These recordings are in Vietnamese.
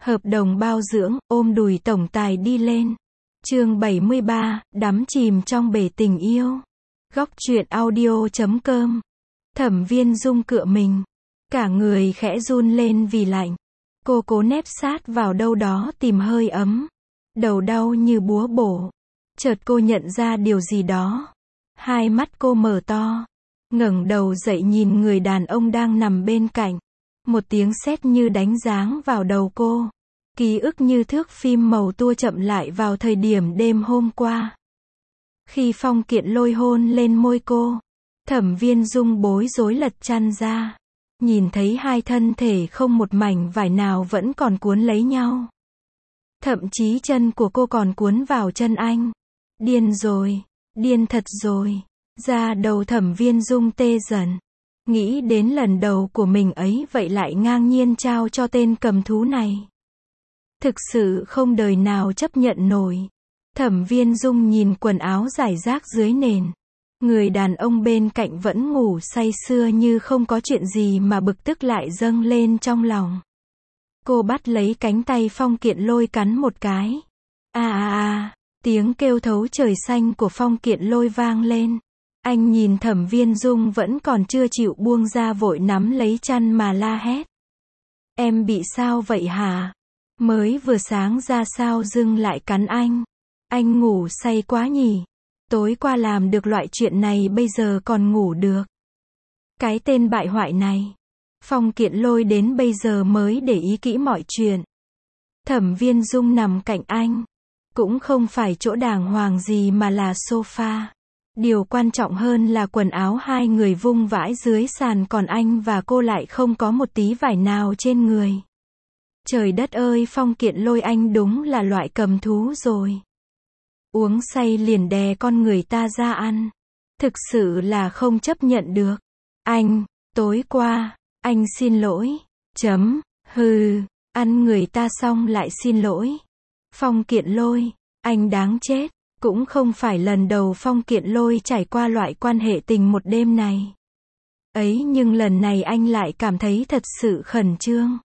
Hợp đồng bao dưỡng, ôm đùi tổng tài đi lên. Chương 73, đắm chìm trong bể tình yêu. Góc truyện audio.com. Thẩm Viên Dung cựa mình, cả người khẽ run lên vì lạnh. Cô cố nép sát vào đâu đó tìm hơi ấm. Đầu đau như búa bổ. Chợt cô nhận ra điều gì đó. Hai mắt cô mở to, ngẩng đầu dậy nhìn người đàn ông đang nằm bên cạnh. Một tiếng sét như đánh giáng vào đầu cô. Ký ức như thước phim màu tua chậm lại vào thời điểm đêm hôm qua. Khi Phong Kiện Lôi hôn lên môi cô, Thẩm Viên Dung bối rối lật chăn ra. Nhìn thấy hai thân thể không một mảnh vải nào vẫn còn cuốn lấy nhau. Thậm chí chân của cô còn cuốn vào chân anh. Điên rồi, điên thật rồi. Da đầu Thẩm Viên Dung tê dần. Nghĩ đến lần đầu của mình ấy vậy lại ngang nhiên trao cho tên cầm thú này. Thực sự không đời nào chấp nhận nổi. Thẩm Viên Dung nhìn quần áo rải rác dưới nền. Người đàn ông bên cạnh vẫn ngủ say sưa như không có chuyện gì mà bực tức lại dâng lên trong lòng. Cô bắt lấy cánh tay Phong Kiện Lôi cắn một cái. Tiếng kêu thấu trời xanh của Phong Kiện Lôi vang lên. Anh nhìn Thẩm Viên Dung vẫn còn chưa chịu buông ra vội nắm lấy chăn mà la hét. Em bị sao vậy hả? Mới vừa sáng ra sao dưng lại cắn anh? Anh ngủ say quá nhỉ? Tối qua làm được loại chuyện này bây giờ còn ngủ được. Cái tên bại hoại này. Phong Kiện Lôi đến bây giờ mới để ý kỹ mọi chuyện. Thẩm Viên Dung nằm cạnh anh. Cũng không phải chỗ đàng hoàng gì mà là sofa. Điều quan trọng hơn là quần áo hai người vung vãi dưới sàn còn anh và cô lại không có một tí vải nào trên người. Trời đất ơi, Phong Kiện Lôi anh đúng là loại cầm thú rồi. Uống say liền đè con người ta ra ăn. Thực sự là không chấp nhận được. Anh, tối qua, anh xin lỗi. Ăn người ta xong lại xin lỗi. Phong Kiện Lôi, anh đáng chết. Cũng không phải lần đầu Phong Kiện Lôi trải qua loại quan hệ tình một đêm này. Ấy nhưng lần này anh lại cảm thấy thật sự khẩn trương.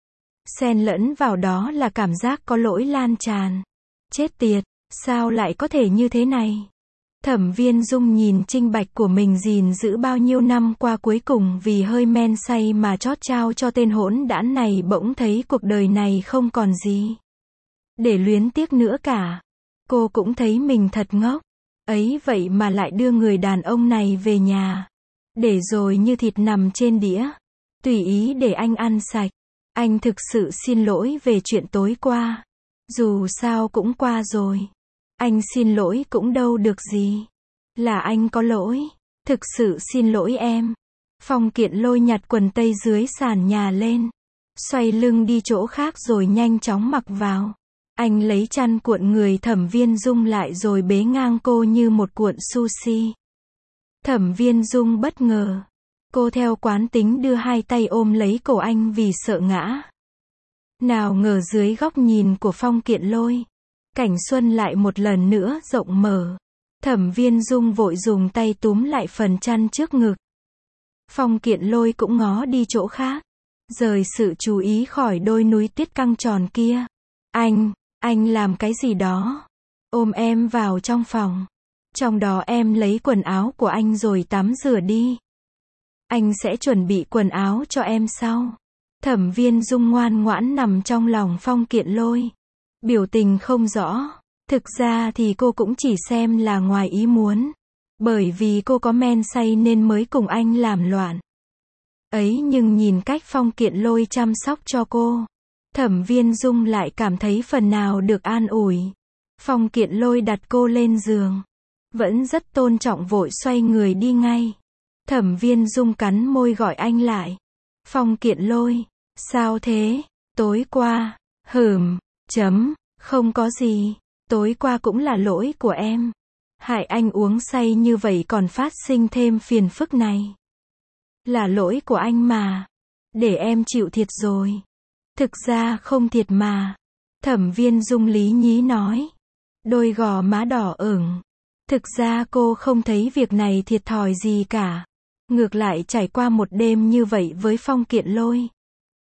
Xen lẫn vào đó là cảm giác có lỗi lan tràn. Chết tiệt, sao lại có thể như thế này? Thẩm Viên Dung nhìn trinh bạch của mình gìn giữ bao nhiêu năm qua cuối cùng vì hơi men say mà trót trao cho tên hỗn đản này bỗng thấy cuộc đời này không còn gì để luyến tiếc nữa cả. Cô cũng thấy mình thật ngốc. Ấy vậy mà lại đưa người đàn ông này về nhà. Để rồi như thịt nằm trên đĩa. Tùy ý để anh ăn sạch. Anh thực sự xin lỗi về chuyện tối qua. Dù sao cũng qua rồi. Anh xin lỗi cũng đâu được gì. Là anh có lỗi. Thực sự xin lỗi em. Phong Kiện Lôi nhặt quần tây dưới sàn nhà lên. Xoay lưng đi chỗ khác rồi nhanh chóng mặc vào. Anh lấy chăn cuộn người Thẩm Viên Dung lại rồi bế ngang cô như một cuộn sushi. Thẩm Viên Dung bất ngờ. Cô theo quán tính đưa hai tay ôm lấy cổ anh vì sợ ngã. Nào ngờ dưới góc nhìn của Phong Kiện Lôi, cảnh xuân lại một lần nữa rộng mở. Thẩm Viên Dung vội dùng tay túm lại phần chăn trước ngực. Phong Kiện Lôi cũng ngó đi chỗ khác, rời sự chú ý khỏi đôi núi tuyết căng tròn kia. Anh làm cái gì đó? Ôm em vào trong phòng. Trong đó em lấy quần áo của anh rồi tắm rửa đi. Anh sẽ chuẩn bị quần áo cho em sau. Thẩm Viên Dung ngoan ngoãn nằm trong lòng Phong Kiện Lôi. Biểu tình không rõ. Thực ra thì cô cũng chỉ xem là ngoài ý muốn. Bởi vì cô có men say nên mới cùng anh làm loạn. Ấy nhưng nhìn cách Phong Kiện Lôi chăm sóc cho cô, Thẩm Viên Dung lại cảm thấy phần nào được an ủi. Phong Kiện Lôi đặt cô lên giường. Vẫn rất tôn trọng vội xoay người đi ngay. Thẩm Viên Dung cắn môi gọi anh lại. Phong Kiện Lôi, sao thế? Tối qua, không có gì. Tối qua cũng là lỗi của em. Hại anh uống say như vậy còn phát sinh thêm phiền phức này. Là lỗi của anh mà. Để em chịu thiệt rồi. Thực ra không thiệt mà. Thẩm Viên Dung lý nhí nói. Đôi gò má đỏ ửng. Thực ra cô không thấy việc này thiệt thòi gì cả. Ngược lại trải qua một đêm như vậy với Phong Kiện Lôi,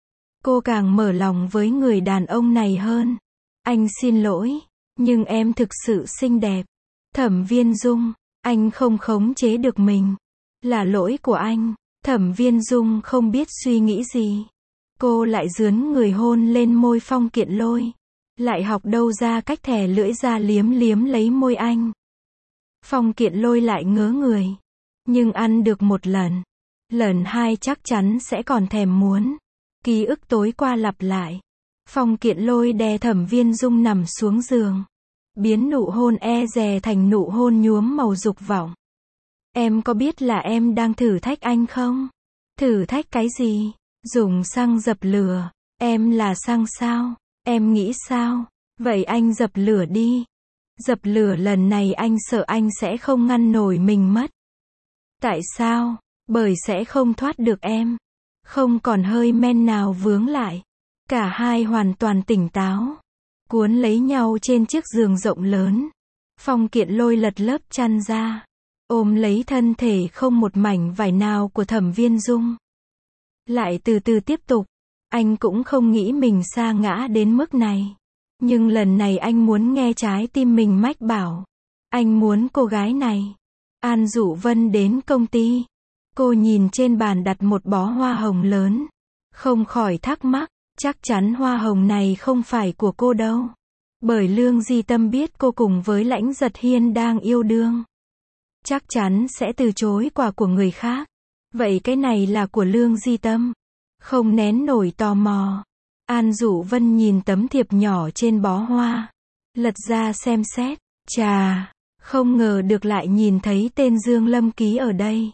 Cô càng mở lòng với người đàn ông này hơn. Anh xin lỗi, nhưng em thực sự xinh đẹp. Thẩm Viên Dung, anh không khống chế được mình. Là lỗi của anh. Thẩm Viên Dung không biết suy nghĩ gì. Cô lại dướn người hôn lên môi Phong Kiện Lôi. Lại học đâu ra cách thè lưỡi ra liếm liếm lấy môi anh. Phong Kiện Lôi lại ngớ người. Nhưng ăn được một lần. Lần hai chắc chắn sẽ còn thèm muốn. Ký ức tối qua lặp lại. Phong Kiện Lôi đè Thẩm Viên Dung nằm xuống giường. Biến nụ hôn e dè thành nụ hôn nhuốm màu dục vọng. Em có biết là em đang thử thách anh không? Thử thách cái gì? Dùng xăng dập lửa. Em là xăng sao? Em nghĩ sao? Vậy anh dập lửa đi. Dập lửa lần này anh sợ anh sẽ không ngăn nổi mình mất. Tại sao? Bởi sẽ không thoát được em. Không còn hơi men nào vướng lại. Cả hai hoàn toàn tỉnh táo. Cuốn lấy nhau trên chiếc giường rộng lớn. Phong Kiện Lôi lật lớp chăn ra. Ôm lấy thân thể không một mảnh vải nào của Thẩm Viên Dung. Lại từ từ tiếp tục. Anh cũng không nghĩ mình sa ngã đến mức này. Nhưng lần này anh muốn nghe trái tim mình mách bảo. Anh muốn cô gái này. An Dụ Vân đến công ty. Cô nhìn trên bàn đặt một bó hoa hồng lớn. Không khỏi thắc mắc. Chắc chắn hoa hồng này không phải của cô đâu. Bởi Lương Di Tâm biết cô cùng với Lãnh Giật Hiên đang yêu đương. Chắc chắn sẽ từ chối quà của người khác. Vậy cái này là của Lương Di Tâm. Không nén nổi tò mò. An Dụ Vân nhìn tấm thiệp nhỏ trên bó hoa. Lật ra xem xét. Chà, không ngờ được lại nhìn thấy tên Dương Lâm ký ở đây.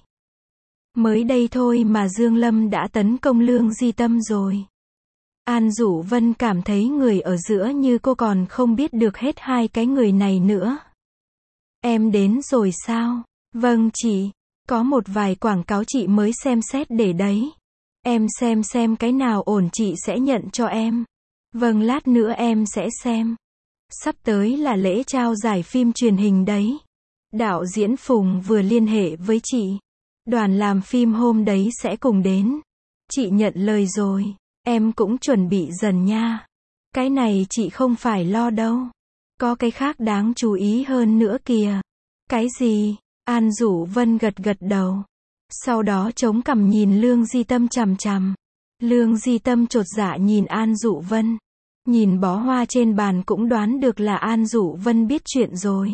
Mới đây thôi mà Dương Lâm đã tấn công Lương Di Tâm rồi. An Dụ Vân cảm thấy người ở giữa như cô còn không biết được hết hai cái người này nữa. Em đến rồi sao? Vâng chị. Có một vài quảng cáo chị mới xem xét để đấy. Em xem cái nào ổn chị sẽ nhận cho em. Vâng lát nữa em sẽ xem. Sắp tới là lễ trao giải phim truyền hình đấy. Đạo diễn Phùng vừa liên hệ với chị. Đoàn làm phim hôm đấy sẽ cùng đến. Chị nhận lời rồi. Em cũng chuẩn bị dần nha. Cái này chị không phải lo đâu. Có cái khác đáng chú ý hơn nữa kìa. Cái gì? An Dụ Vân gật đầu. Sau đó chống cằm nhìn Lương Di Tâm chằm chằm. Lương Di Tâm chột dạ nhìn An Dụ Vân. Nhìn bó hoa trên bàn cũng đoán được là An Dụ Vân biết chuyện rồi.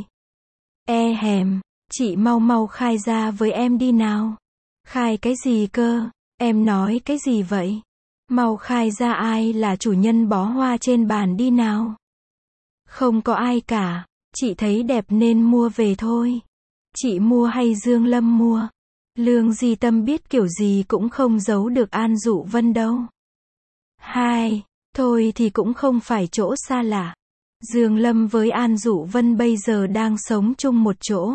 E hèm, chị mau khai ra với em đi nào. Khai cái gì cơ? Em nói cái gì vậy? Mau khai ra ai là chủ nhân bó hoa trên bàn đi nào. Không có ai cả, chị thấy đẹp nên mua về thôi. Chị mua hay Dương Lâm mua? Lương Di Tâm biết kiểu gì cũng không giấu được An Dụ Vân đâu. Hai, thôi thì cũng không phải chỗ xa lạ. Dương Lâm với An Dụ Vân bây giờ đang sống chung một chỗ.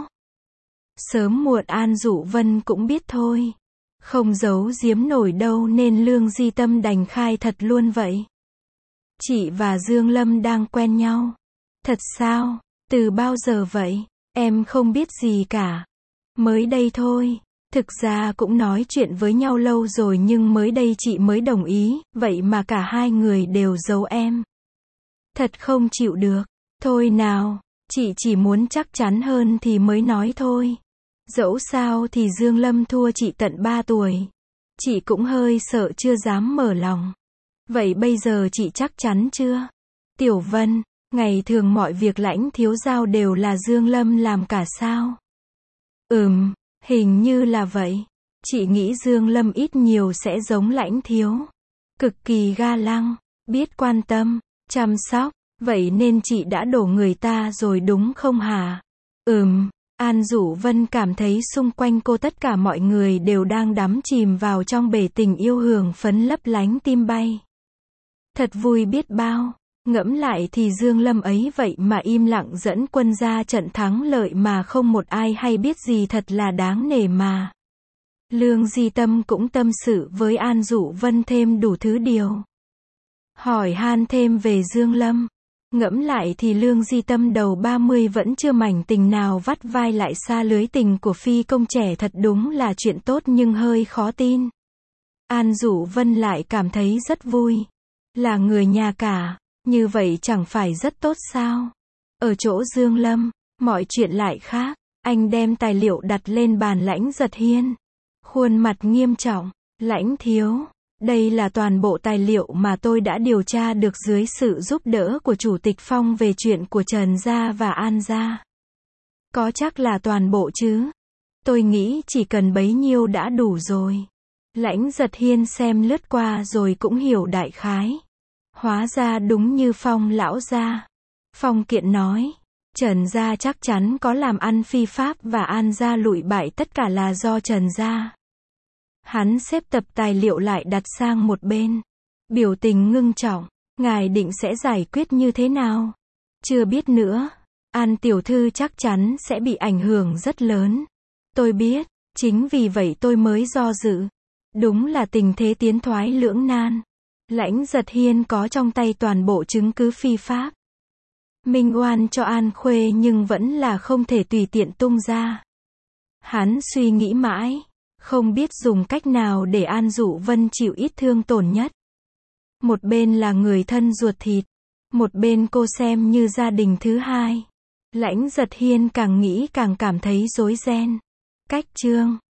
Sớm muộn An Dụ Vân cũng biết thôi. Không giấu giếm nổi đâu nên Lương Di Tâm đành khai thật luôn vậy. Chị và Dương Lâm đang quen nhau. Thật sao? Từ bao giờ vậy? Em không biết gì cả. Mới đây thôi. Thực ra cũng nói chuyện với nhau lâu rồi nhưng mới đây chị mới đồng ý, vậy mà cả hai người đều giấu em. Thật không chịu được. Thôi nào, chị chỉ muốn chắc chắn hơn thì mới nói thôi. Dẫu sao thì Dương Lâm thua chị tận 3 tuổi. Chị cũng hơi sợ chưa dám mở lòng. Vậy bây giờ chị chắc chắn chưa? Tiểu Vân, ngày thường mọi việc Lãnh thiếu giao đều là Dương Lâm làm cả sao? Hình như là vậy. Chị nghĩ Dương Lâm ít nhiều sẽ giống Lãnh thiếu. Cực kỳ ga lăng, biết quan tâm, chăm sóc, vậy nên chị đã đổ người ta rồi đúng không hả? An Dụ Vân cảm thấy xung quanh cô tất cả mọi người đều đang đắm chìm vào trong bể tình yêu hưởng phấn lấp lánh tim bay. Thật vui biết bao. Ngẫm lại thì Dương Lâm ấy vậy mà im lặng dẫn quân ra trận thắng lợi mà không một ai hay biết gì thật là đáng nể mà. Lương Di Tâm cũng tâm sự với An Dụ Vân thêm đủ thứ điều. Hỏi han thêm về Dương Lâm. Ngẫm lại thì Lương Di Tâm đầu 30 vẫn chưa mảnh tình nào vắt vai lại xa lưới tình của phi công trẻ thật đúng là chuyện tốt nhưng hơi khó tin. An Dụ Vân lại cảm thấy rất vui. Là người nhà cả, như vậy chẳng phải rất tốt sao? Ở chỗ Dương Lâm, mọi chuyện lại khác. Anh đem tài liệu đặt lên bàn Lãnh Giật Hiên. Khuôn mặt nghiêm trọng, Lãnh thiếu, đây là toàn bộ tài liệu mà tôi đã điều tra được dưới sự giúp đỡ của Chủ tịch Phong về chuyện của Trần Gia và An Gia. Có chắc là toàn bộ chứ? Tôi nghĩ chỉ cần bấy nhiêu đã đủ rồi. Lãnh Giật Hiên xem lướt qua rồi cũng hiểu đại khái. Hóa ra đúng như Phong lão gia. Phong Kiện nói, Trần Gia chắc chắn có làm ăn phi pháp và An Gia lụi bại tất cả là do Trần Gia. Hắn xếp tập tài liệu lại đặt sang một bên. Biểu tình ngưng trọng, ngài định sẽ giải quyết như thế nào? Chưa biết nữa. An tiểu thư chắc chắn sẽ bị ảnh hưởng rất lớn. Tôi biết, chính vì vậy tôi mới do dự. Đúng là tình thế tiến thoái lưỡng nan. Lãnh Giật Hiên có trong tay toàn bộ chứng cứ phi pháp. Minh oan cho An Khuê nhưng vẫn là không thể tùy tiện tung ra. Hắn suy nghĩ mãi, không biết dùng cách nào để An Dụ Vân chịu ít thương tổn nhất. Một bên là người thân ruột thịt, một bên cô xem như gia đình thứ hai. Lãnh Giật Hiên càng nghĩ càng cảm thấy rối ren. Cách chương